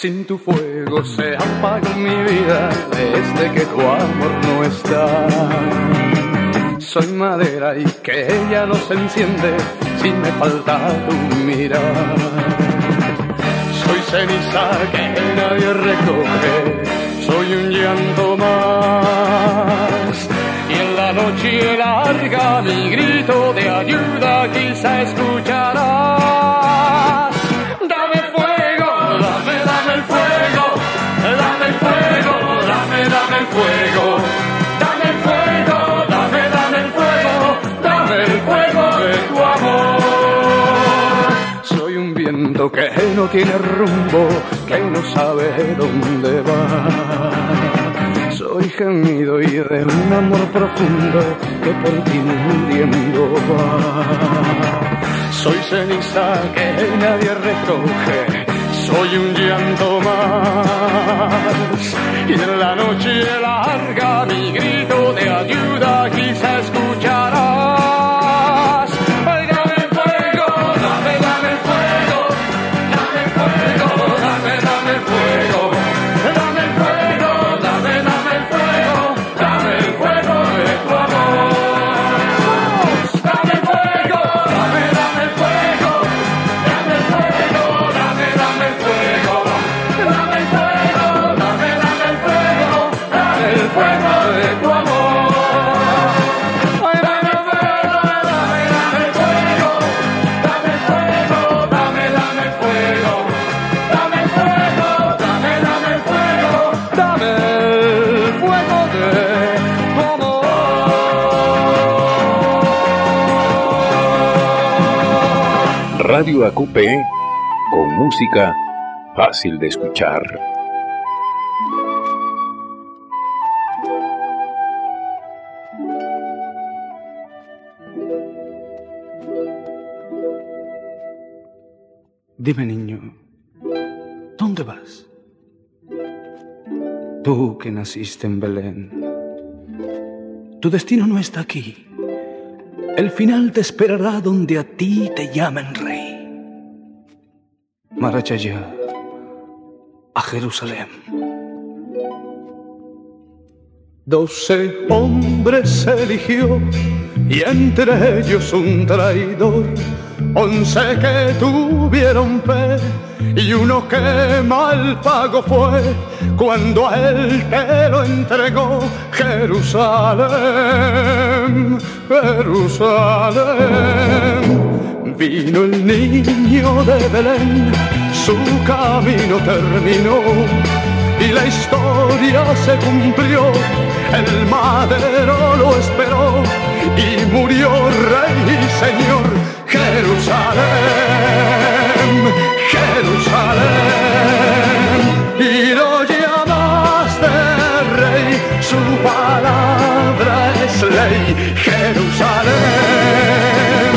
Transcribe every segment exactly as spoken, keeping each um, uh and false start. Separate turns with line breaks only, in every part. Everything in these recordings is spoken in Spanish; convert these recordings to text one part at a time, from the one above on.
Sin tu fuego se apaga mi vida desde que tu amor no está. Soy madera y que ella no se enciende si me falta tu mirar. Soy ceniza que nadie recoge, soy un llanto más. Y en la noche larga mi grito de ayuda quizá escucharás. Dame fuego, dame, dame el fuego, dame el fuego, dame, dame el fuego, dame el fuego, dame, dame el fuego, dame el fuego de tu amor. Soy un viento que no tiene rumbo, que no sabe dónde va. Soy gemido y de un amor profundo que por ti muriendo va. Soy ceniza que nadie recoge, soy un llanto más. Y en la noche larga mi grito de ayuda quizá escucharás. Ay, dame el fuego, dame, dame el fuego, dame el fuego, dame, dame el fuego. Dame el fuego, dame, dame el fuego, dame el fuego de tu amor. Dame el fuego, dame, dame el fuego, dame el fuego, dame, dame el fuego, dame el fuego, dame, dame el fuego, dame el fuego de tu amor. Ay, dame el fuego, dame, dame el fuego, dame el fuego, dame, dame el fuego, dame el fuego, dame, dame el fuego, dame el fuego de tu amor.
Radio A Q P con música fácil de escuchar.
Dime, niño, ¿dónde vas? Tú que naciste en Belén, tu destino no está aquí. El final te esperará donde a ti te llamen rey. Marcha ya a Jerusalén. Doce hombres eligió y entre ellos un traidor. Once que tuvieron fe y uno que mal pago fue cuando a él te lo entregó. Jerusalén, Jerusalén. Vino el niño de Belén, su camino terminó y la historia se cumplió. El madero lo esperó y murió rey y señor. Jerusalén, Jerusalén, y lo llamaste rey, su palabra es ley. Jerusalén,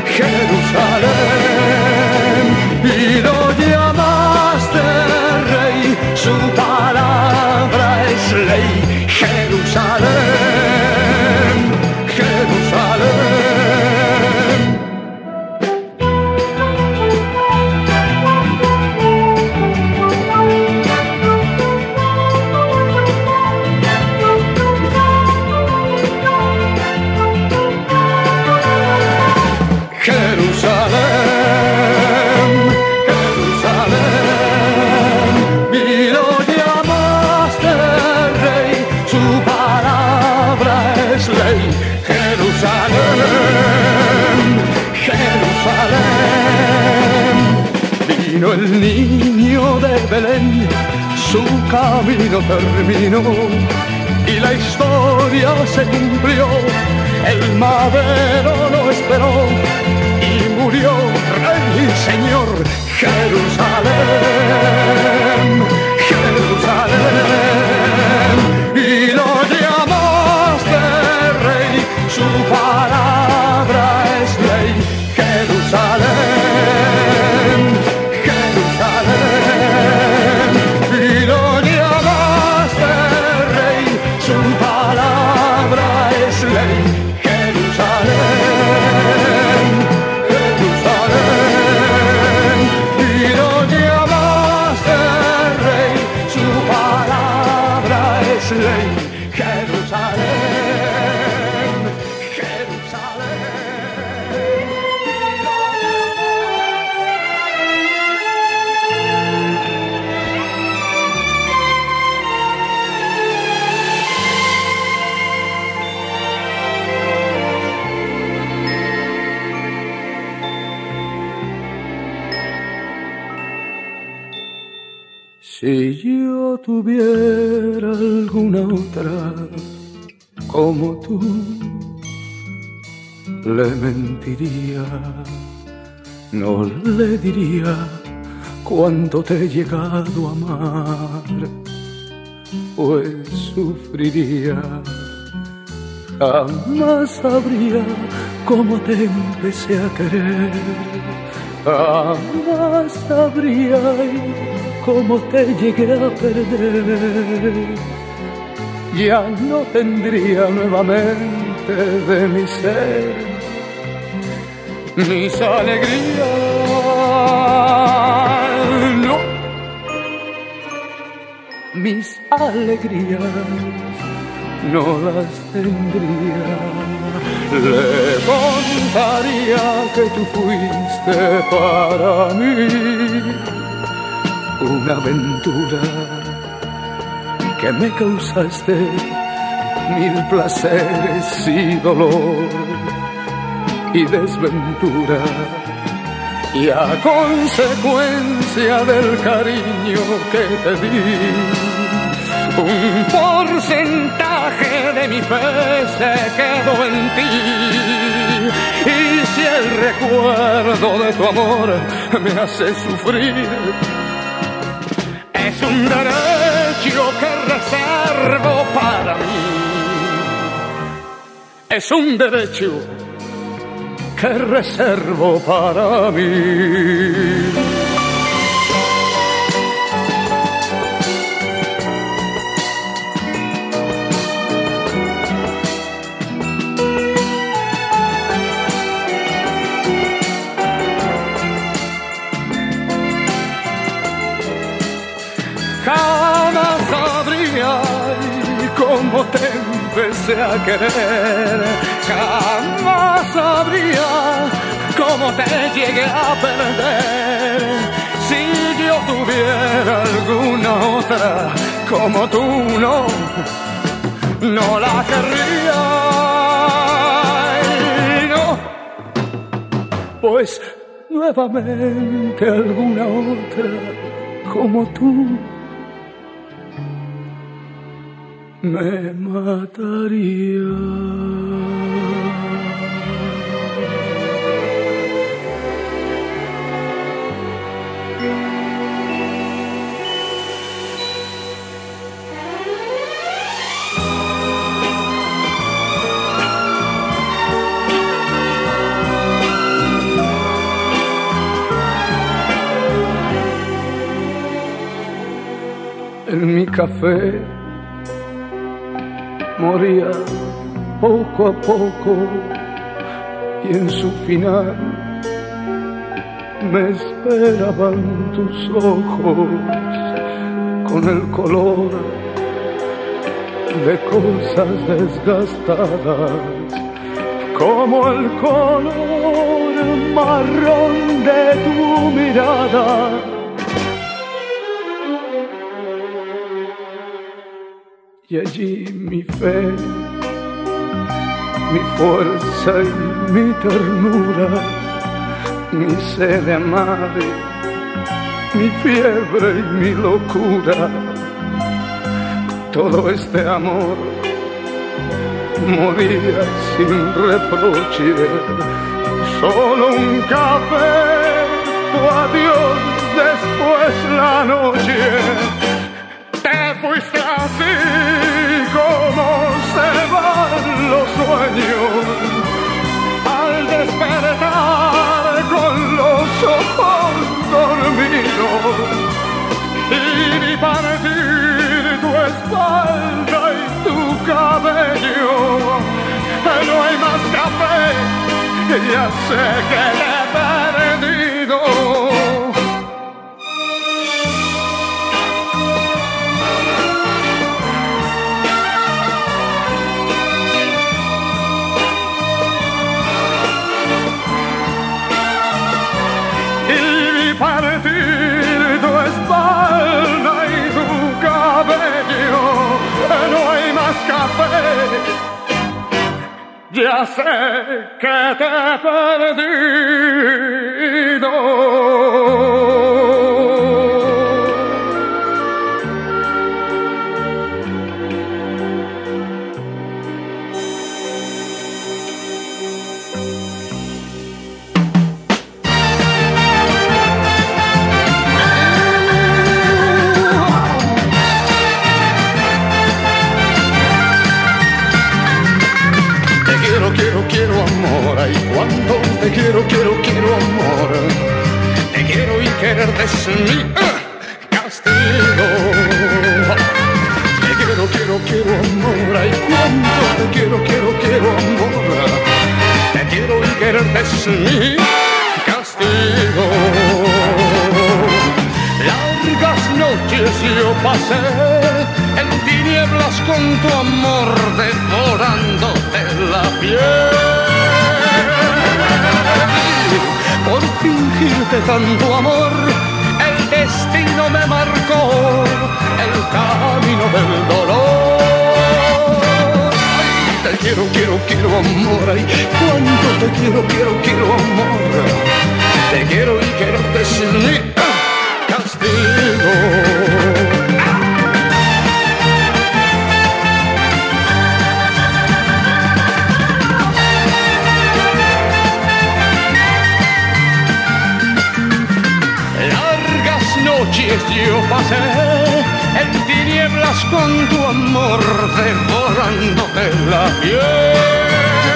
Jerusalén, y lo llamaste rey, su palabra es ley. Jerusalén, Jerusalén. Jerusalén, Jerusalén, y lo llamaste rey, su palabra es ley. Jerusalén, Jerusalén, vino el niño de Belén, su camino terminó y la historia se cumplió. El madero lo esperó y murió rey y señor. Jerusalén, Jerusalén, y lo llamaste rey, su palabra es ley. Jerusalén, Jerusalén, y lo llamaste rey, su palabra es ley. Jerusalén, Jerusalén, y lo llamaste
Si yo tuviera alguna otra como tú, le mentiría, no le diría cuánto te he llegado a amar, pues sufriría, jamás sabría cómo te empecé a querer, jamás sabría cómo te llegué a perder. Ya no tendría nuevamente de mi ser mis alegrías, no, mis alegrías no las tendría. Le contaría que tú fuiste para mí una aventura, que me causaste mil placeres y dolor y desventura, y a consecuencia del cariño que te di, un porcentaje de mi fe se quedó en ti. Y si el recuerdo de tu amor me hace sufrir, es un derecho que reservo para mí. Es un derecho que reservo para mí. Jamás sabría cómo te empecé a querer, jamás sabría cómo te llegué a perder. Si yo tuviera alguna otra como tú, no, no la querría, no, pues nuevamente alguna otra como tú me mataría. En mi café moría poco a poco, y en su final me esperaban tus ojos con el color de cosas desgastadas, como el color marrón de tu mirada. Y allí mi fe, mi fuerza y mi ternura, mi sed de amar, mi fiebre y mi locura, todo este amor moría sin reproche. Solo un café, tu adiós, después la noche. Te fuiste así como se van los sueños, al despertar con los ojos dormidos, y vi partir tu espalda y tu cabello. No hay más café, ya sé que te he perdido. Partir tu espalda y tu cabello, no hay más café, ya sé que te he perdido. ay, cuánto te quiero, quiero, quiero amor. Te quiero y quererte es mi castigo. Te quiero, quiero, quiero amor, ay, cuánto te quiero, quiero, quiero amor. Te quiero y quererte es mi castigo. Largas noches yo pasé en tinieblas con tu amor, devorándote la piel. Por fingirte tanto amor, el destino me marcó el camino del dolor. Ay, te quiero, quiero, quiero amor, ay, cuánto te quiero, quiero, quiero amor. Te quiero y quererte sin mi castigo. Largas noches yo pasé en tinieblas con tu amor, devorándote la piel.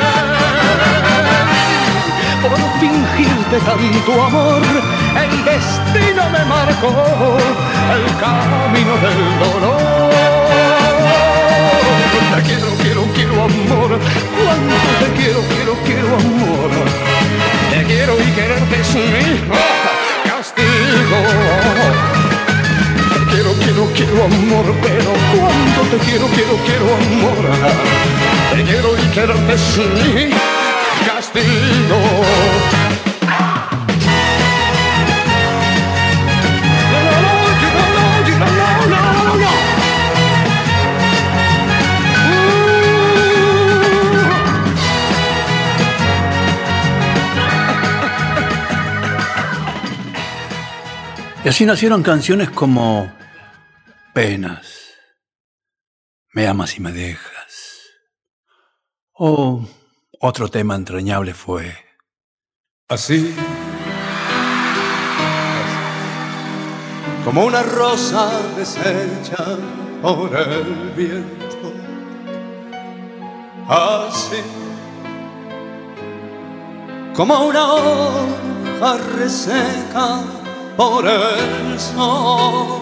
Por fingirte tanto amor, el destino me marcó el camino del dolor. Te quiero, quiero, quiero amor, cuánto te quiero, quiero, quiero amor. Te quiero y quererte es mi castigo. Te quiero, quiero, quiero amor, pero cuánto te quiero, quiero, quiero amor. Te quiero y quererte es mi castigo.
Y así nacieron canciones como Penas, Me amas y me dejas. O otro tema entrañable fue
Así como una rosa deshecha por el viento, así como una hoja reseca por el sol,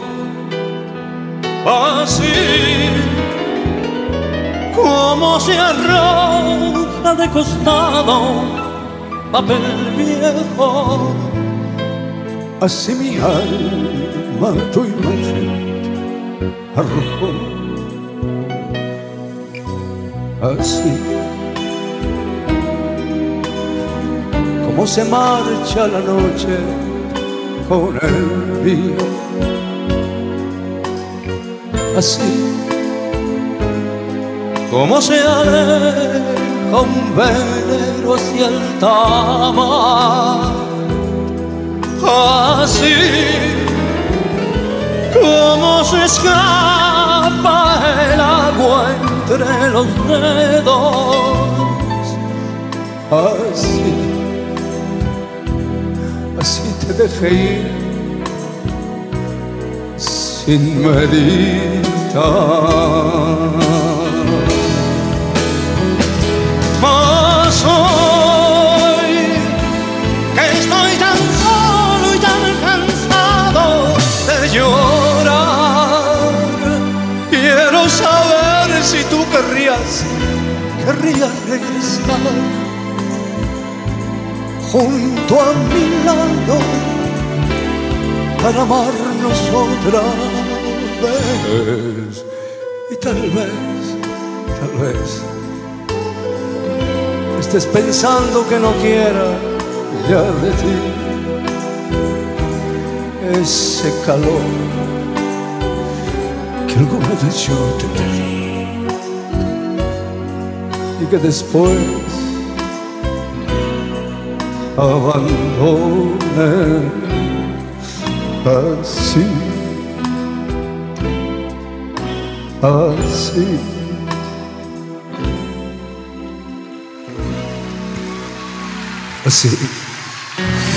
así como se arroja de costado papel viejo, así mi alma tu imagen arrojó, así como se marcha la noche con el río, así como se aleja un velero hacia el tamar, así como se escapa el agua entre los dedos, así, así te dejé ir sin meditar. Mas hoy que estoy tan solo y tan cansado de llorar, quiero saber si tú querrías, querrías regresar junto a mi lado para amarnos otra vez. Y tal vez, tal vez estés pensando que no quiera ya de ti ese calor que alguna vez yo te pedí y que después abandoné. Así, así. Así